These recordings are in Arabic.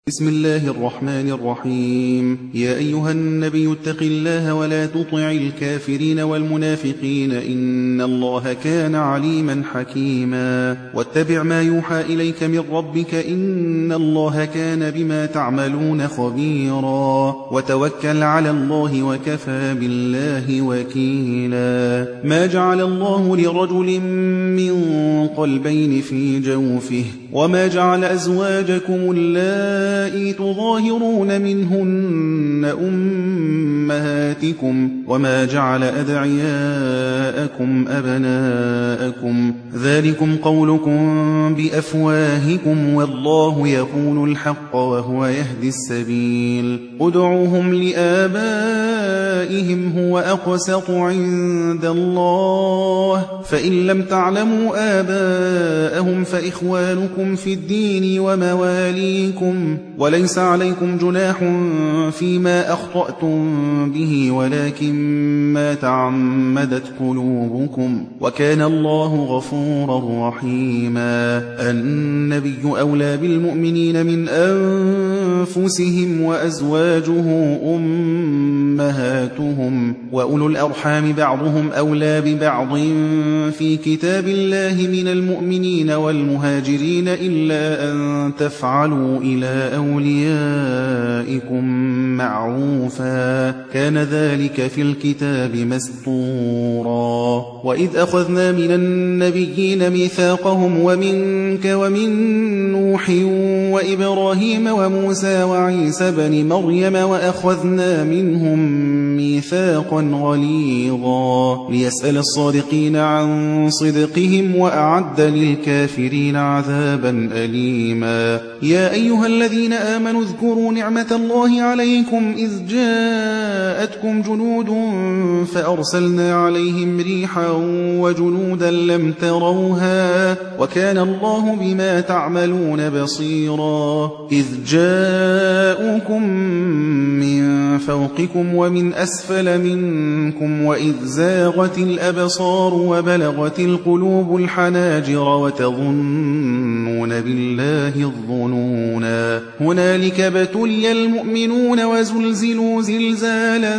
بسم الله الرحمن الرحيم. يا أيها النبي اتق الله ولا تطع الكافرين والمنافقين إن الله كان عليما حكيما. واتبع ما يوحى إليك من ربك إن الله كان بما تعملون خبيرا. وتوكل على الله وكفى بالله وكيلا. ما جعل الله لرجل من قلبين في جوفه وما جعل أزواجكم اللائي تظاهرون منهن أمهاتكم وما جعل أدعياءكم أبناءكم ذلكم قولكم بأفواهكم والله يقول الحق وهو يهدي السبيل. ادعوهم لآبائهم هو أقسط عند الله فإن لم تعلموا آباءهم فإخوانكم في الدين ومواليكم وليس عليكم جناح فيما أخطأتم به ولكن ما تعمدت قلوبكم وكان الله غفورا رحيما. النبي أولى بالمؤمنين من أنفسهم وأزواجه أمهاتهم وأولو الأرحام بعضهم أولى ببعض في كتاب الله من المؤمنين والمهاجرين إلا أن تفعلوا إلى أوليائكم معروفا كان ذلك في الكتاب مسطورا. وإذ أخذنا من النبيين ميثاقهم ومنك ومن نوح وإبراهيم وموسى وعيسى بن مريم وأخذنا منهم ميثاقا غليظا ليسأل الصادقين عن صدقهم وأعد للكافرين عذابا أليما. يا أيها الذين آمنوا اذكروا نعمة الله عليكم إذ جاءتكم جنود فأرسلنا عليهم ريحا وجنودا لم تروها وكان الله بما تعملون بصيرا. إذ جاءوكم من فوقكم ومن أسفل منكم وإذ زاغت الأبصار وبلغت القلوب الحناجر وتظنون بالله الظنونا هنالك ابتلي المؤمنون وزلزلوا زلزالا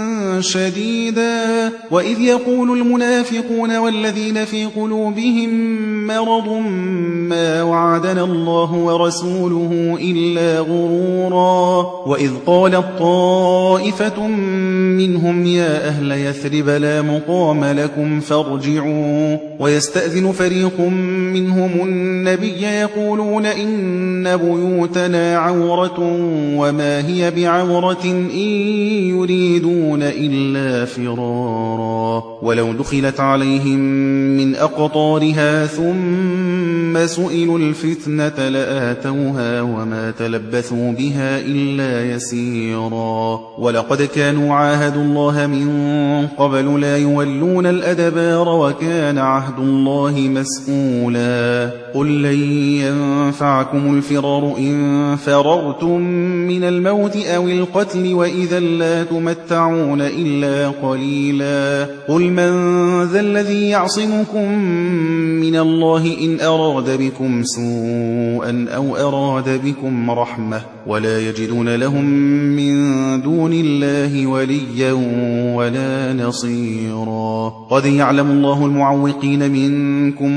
شديدا. وإذ يقول المنافقون والذين في قلوبهم مرض ما وعدنا الله ورسوله إلا غرورا. وإذ قالت طائفة منهم يا أهل يثرب لا مقام لكم فارجعوا ويستأذن فريق منهم النبي يقولون إن بيوتنا عورة وما هي بعورة إن يريدون إلا فرارا. ولو دخلت عليهم من أقطارها ثم سئلوا الفتنة لآتوها وما تلبثوا بها إلا يسيرا. ولقد كانوا عاهدوا الله من قبل لا يولون الأدبار وكان عهد الله مسؤولا. قل لن ينفعكم الفرار إن فررتم من الموت أو القتل وإذا لا تمتعون إلا قليلا. قل من ذا الذي يعصمكم من الله إن أراد بكم سوءا أو أراد بكم رحمة ولا يجدون لهم من دون الله وليا ولا نصيرا. قد يعلم الله المعوقين منكم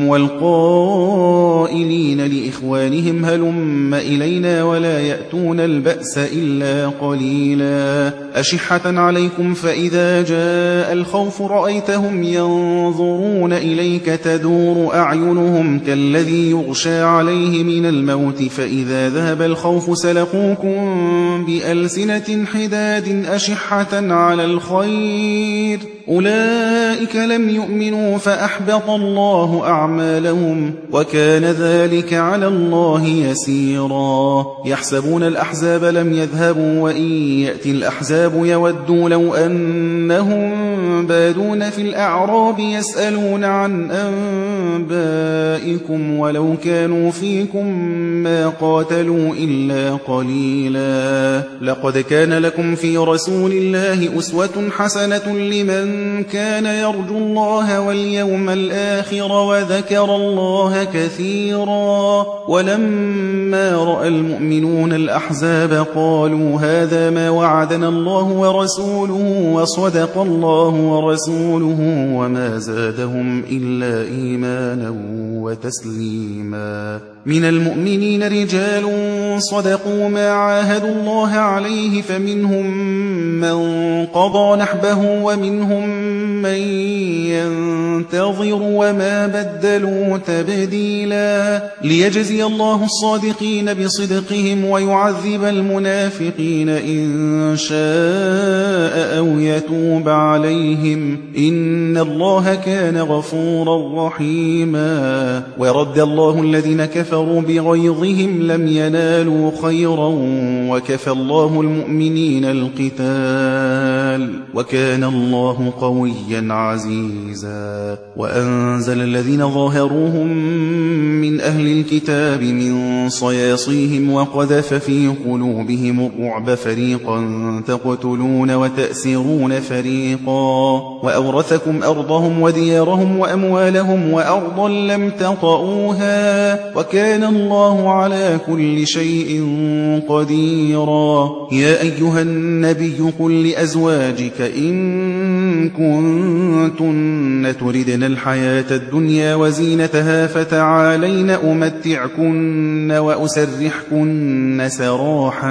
والقائلين لإخوانهم هلم إلينا ولا يأتون البأس إلا قليلا. أشحة عليكم فإذا جاء الخوف رأيتهم ينظرون إليك تدور أعينهم كالذي يغشى عليه من الموت فإذا ذهب الخوف سلقوكم بألسنة حداد أشحة على الخير أولئك لم يؤمنوا فأحبط الله أعمالهم وكان ذلك على الله يسيرا. يحسبون الأحزاب لم يذهبوا وإن يأتي الأحزاب يودوا لو أنهم بادون في الأعراب يسألون عن أنبائكم ولو كانوا فيكم ما قاتلوا إلا قليلا. لقد كان لكم في رسول الله أسوة حسنة لمن كان يرجو الله واليوم الآخر وذكر الله كثيرا. ولما رأى المؤمنون الأحزاب قالوا هذا ما وعدنا الله ورسوله وصدق الله ورسوله وما زادهم إلا إيمانا وتسليما. من المؤمنين رجال صدقوا ما عاهدوا الله عليه فمنهم من قضى نحبه ومنهم من ينتظر وما بدلوا تبديلا. ليجزي الله الصادقين بصدقهم ويعذب المنافقين إن شاء أو يتوب عليهم إن الله كان غفورا رحيما. ورد الله الذين كفروا بغيظهم لم ينالوا خيرا وكفى الله المؤمنين القتال وكان الله قويا عزيزا. وأنزل الذين ظاهروهم من أهل الكتاب من صياصيهم وقذف في قلوبهم الرعب فريقا تقتلون وتأسرون فريقا وأورثكم أرضهم وديارهم وأموالهم وأرضا لم تطئوها وكان الله على كل شيء قديرا. يا أيها النبي قل لأزواجك إن كنتن تردن الحياة الدنيا وزينتها فتعالين أمتعكن وأسرحكن سراحا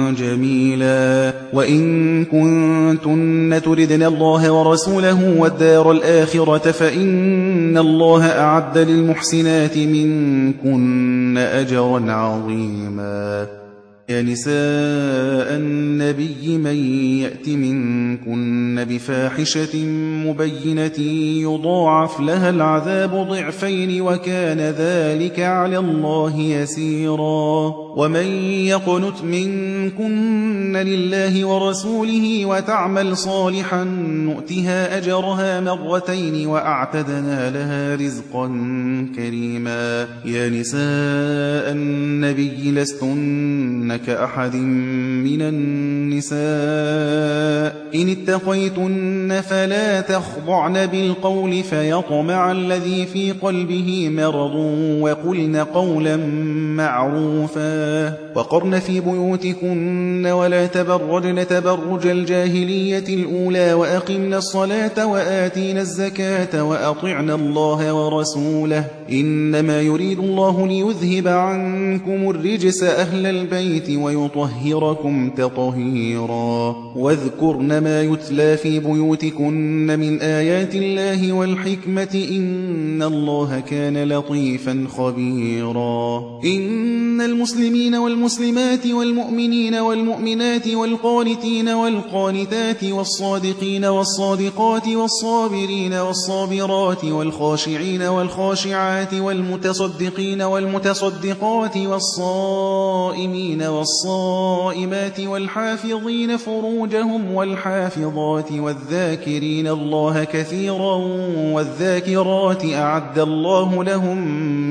جميلا. وإن كنتن تردن الله ورسوله والدار الآخرة فإن الله أعد للمحسنات منكن أجرا عظيما. يا نساء النبي من يأت منكن بفاحشة مبينة يضاعف لها العذاب ضعفين وكان ذلك على الله يسيرا. ومن يقنت منكن لله ورسوله وتعمل صالحا نؤتها أجرها مرتين وأعتدنا لها رزقا كريما. يا نساء النبي لستن كأحد من النساء إن اتقيتن فلا تخضعن بالقول فيطمع الذي في قلبه مرض وقلن قولا معروفا. وقرن في بيوتكن ولا تبرجن تبرج الجاهلية الأولى وأقمن الصلاة وآتين الزكاة وأطعن الله ورسوله إنما يريد الله ليذهب عنكم الرجس أهل البيت ويطهركم تطهيرا. واذكرن ما يتلى في بيوتكن من آيات الله والحكمة إن الله كان لطيفا خبيرا. إن المسلمين والمسلمات والمؤمنين والمؤمنات والقانتين والقانتات والصادقين والصادقات والصابرين والصابرات والخاشعين والخاشعات والمتصدقين والمتصدقات والصائمين والصائمات والحافظين فروجهم والحافظات والذاكرين الله كثيرا والذاكرات أعد الله لهم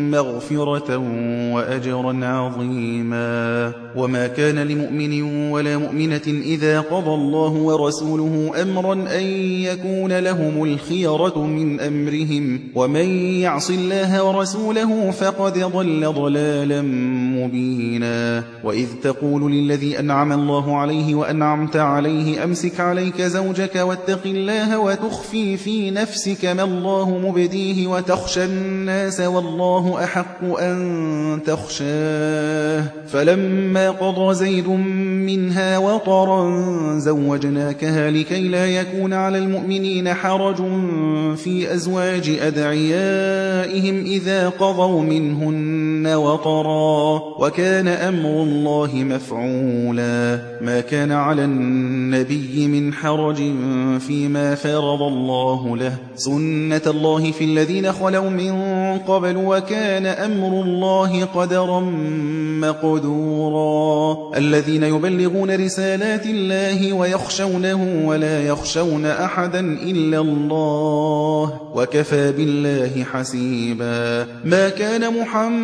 مغفرة وأجرا عظيما. وما كان لمؤمن ولا مؤمنة إذا قضى الله ورسوله أمرا أن يكون لهم الخيرة من أمرهم ومن يعص الله ورسوله فقد ضل ضلالا مبينا. وإذ تقول للذي أنعم الله عليه وأنعمت عليه أمسك عليك زوجك واتق الله وتخفي في نفسك ما الله مبديه وتخشى الناس والله أحق أن تخشاه فلما قضى زيد منها وطرا زوجناكها لكي لا يكون على المؤمنين حرج في أزواج أدعيائهم إذا قضوا منهن وطرا وكان أمر الله مفعولا. ما كان على النبي من حرج فيما فرض الله له سنة الله في الذين خلوا من قبل وكان أمر الله قدرا مقدورا. الذين يبلغون رسالات الله ويخشونه ولا يخشون أحدا إلا الله وكفى بالله حسيبا. ما كان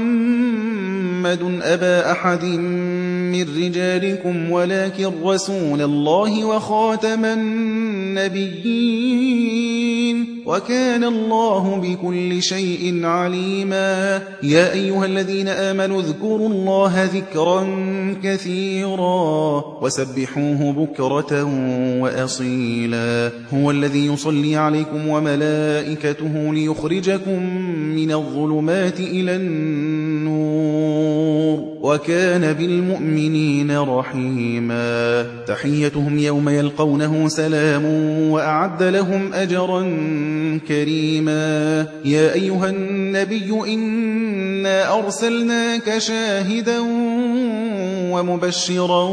محمد أبا أحد من رجالكم ولكن رسول الله وخاتم النبيين وكان الله بكل شيء عليما يا أيها الذين آمنوا اذكروا الله ذكرا كثيرا وسبحوه بكرة وأصيلا هو الذي يصلي عليكم وملائكته ليخرجكم من الظلمات إلى النور وكان بالمؤمنين رحيما تحيتهم يوم يلقونه سلام وأعد لهم أجرا كريما يا أيها النبي إنا أرسلناك شاهدا ومبشرا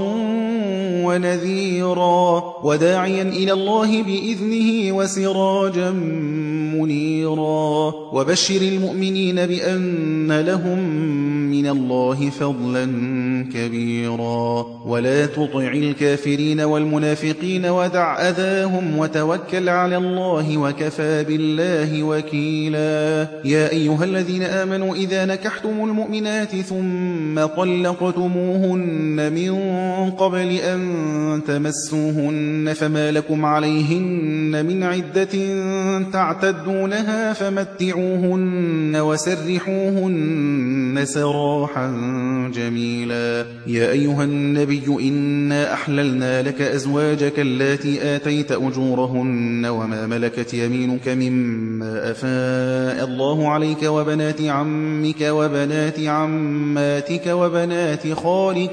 ونذيرا وداعيا إلى الله بإذنه وسراجا منيرا وبشر المؤمنين بأن لهم من الله فضلا كبيرا ولا تطع الكافرين والمنافقين ودع أذاهم وتوكل على الله وكفى بالله وكيلا يا أيها الذين آمنوا إذا نكحتم المؤمنات ثم طلقتموهن من قبل أن تمسوهن فما لكم عليهن من عدة تعتدونها فمتعوهن وسرحوهن سراحا جميلا يا أيها النبي إنا أحللنا لك أزواجك اللاتي آتيت أجورهن وما ملكت يمينك مما أفاء الله عليك وبنات عمك وبنات عماتك وبنات خالك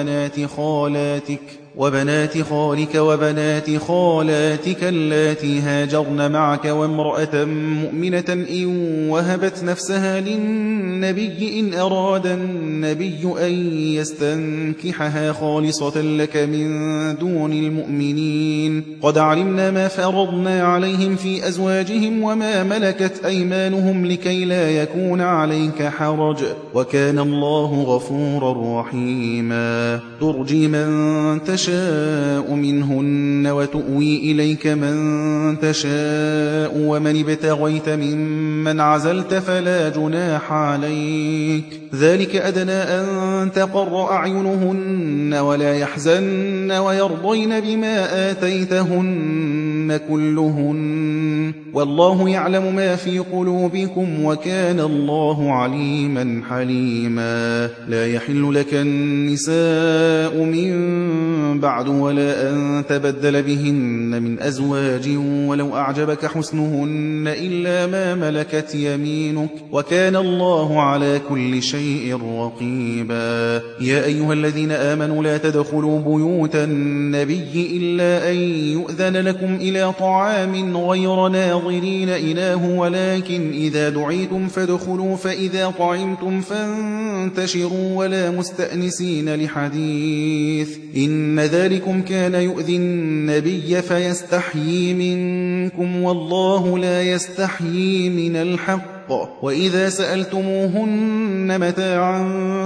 وبنات خالاتك اللاتي هاجرن معك وامرأة مؤمنة إن وهبت نفسها للنبي إن أراد النبي أن يستنكحها خالصة لك من دون المؤمنين قد علمنا ما فرضنا عليهم في أزواجهم وما ملكت أيمانهم لكي لا يكون عليك حرج وكان الله غفورا رحيما ترجي من تشاء منهن وتؤوي إليك من تشاء ومن ابتغيت ممن عزلت فلا جناح عليك ذلك أدنى أن تقر أعينهن ولا يحزن ويرضين بما آتيتهن كلهن والله يعلم ما في قلوبكم وكان الله عليما حليما لا يحل لك النساء من بعد ولا أن تبدل بهن من أزواج ولو أعجبك حسنهن إلا ما ملكت يمينك وكان الله على كل شيء رقيبا يا أيها الذين آمنوا لا تدخلوا بيوت النبي إلا أن يؤذن لكم إلى طعام غير ناظرين إناه ولكن إذا دعيتم فادخلوا فإذا طعمتم فانتشروا ولا مستأنسين لحديث إن ذلكم كان يؤذي النبي فيستحيي منكم والله لا يستحيي من الحق وإذا سألتموهن متاعا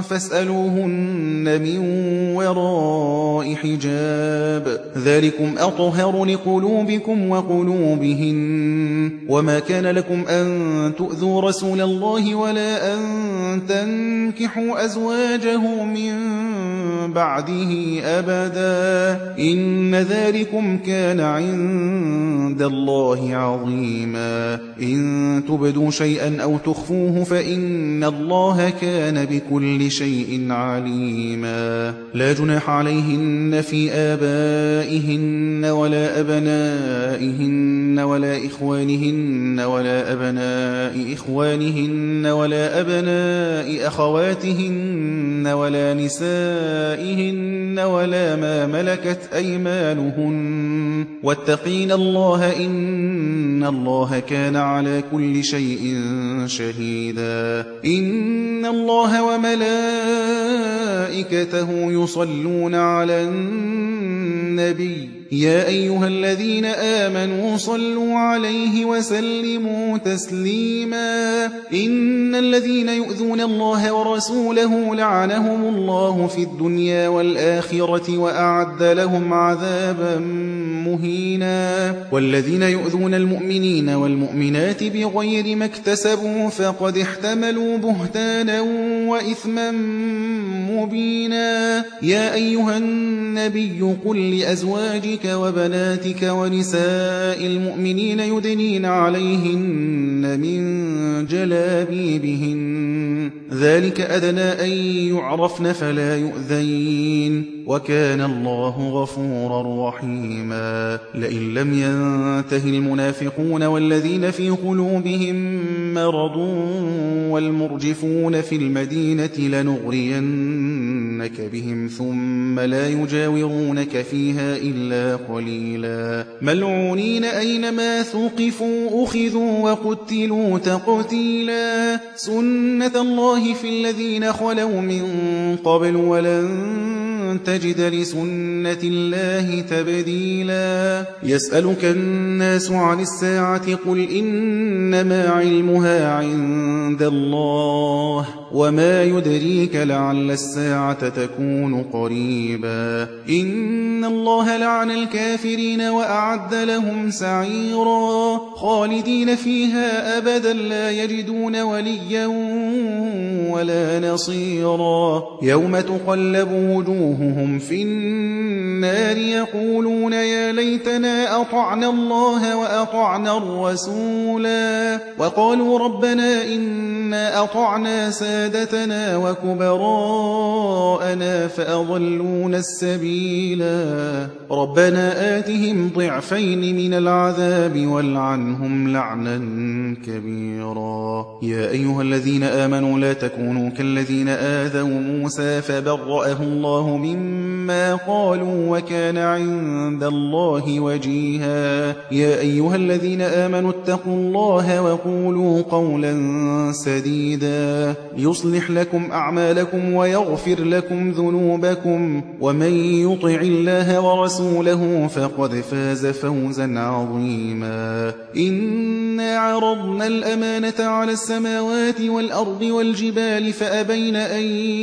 فاسألوهن من وراء حجاب ذلكم أطهر لقلوبكم وقلوبهن وما كان لكم أن تؤذوا رسول الله ولا أن تنكحوا أزواجه من بعده أبدا إن ذلكم كان عند الله عظيما إن تبدوا شيئا أو تخفوه فإن الله كان بكل شيء عليما لا جناح عليهن في آبائهن ولا أبنائهن ولا إخوانهن ولا أبناء إخوانهن ولا أبناء أخواتهن ولا نسائهن ولا ما ملكت أيمانهن واتقين الله إن الله كان على كل شيء شهيدا إن الله وملائكته يصلون على النبي يا أيها الذين آمنوا صلوا عليه وسلموا تسليما إن الذين يؤذون الله ورسوله لعنهم الله في الدنيا والآخرة وأعد لهم عذابا مهينا والذين يؤذون المؤمنين والمؤمنات بغير ما اكتسبوا فقد احتملوا بهتانا وإثما مبينا يا أيها النبي قل لأزواجك وبناتك ونساء المؤمنين يدنين عليهن من جلابيبهن ذلك أدنى أن يعرفن فلا يؤذين وكان الله غفورا رحيما لئن لم ينته المنافقون والذين في قلوبهم مرض والمرجفون في المدينة لنغرينك بهم ثم لا يجاورونك فيها إلا قليلا ملعونين أينما ثقفوا أخذوا وقتلوا تقتيلا سنة الله في الذين خلوا من قبل ولن تجد لسنة الله تبديلا يسألك الناس عن الساعة قل إنما علمها عند الله وما يدريك لعل الساعة تكون قريبا إن الله لعن الكافرين وأعد لهم سعيرا خالدين فيها أبدا لا يجدون وليا ولا نصيرا يوم تقلب وجوههم في النار يقولون يا ليتنا أطعنا الله وأطعنا الرسولا وقالوا ربنا إنا أطعنا سادتنا وكبراءنا فأضلونا السبيلا ربنا آتهم ضعفين من العذاب والعنهم لعنا كبيرا يا أيها الذين آمنوا لا تكونوا كالذين آذوا موسى فبرأه الله مما قالوا وكان عند الله وجيها يا أيها الذين آمنوا اتقوا الله وقولوا قولا سديدا يصلح لكم أعمالكم ويغفر لكم ذنوبكم ومن يطع الله ورسوله فقد فاز فوزا عظيما إنا عرضنا الأمانة على السماوات والأرض والجبال فأبين أن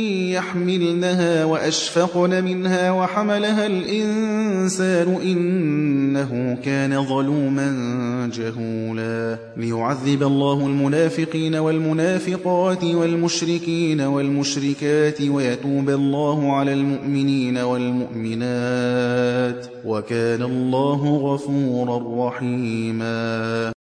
يحملنها وأشفقن منها وحملها الإنسان إنه كان ظلوما جهولا ليعذب الله المنافقين والمنافقات والمشركين والمشركات ويتوب الله على المؤمنين والمؤمنات وكان الله غفورا رحيما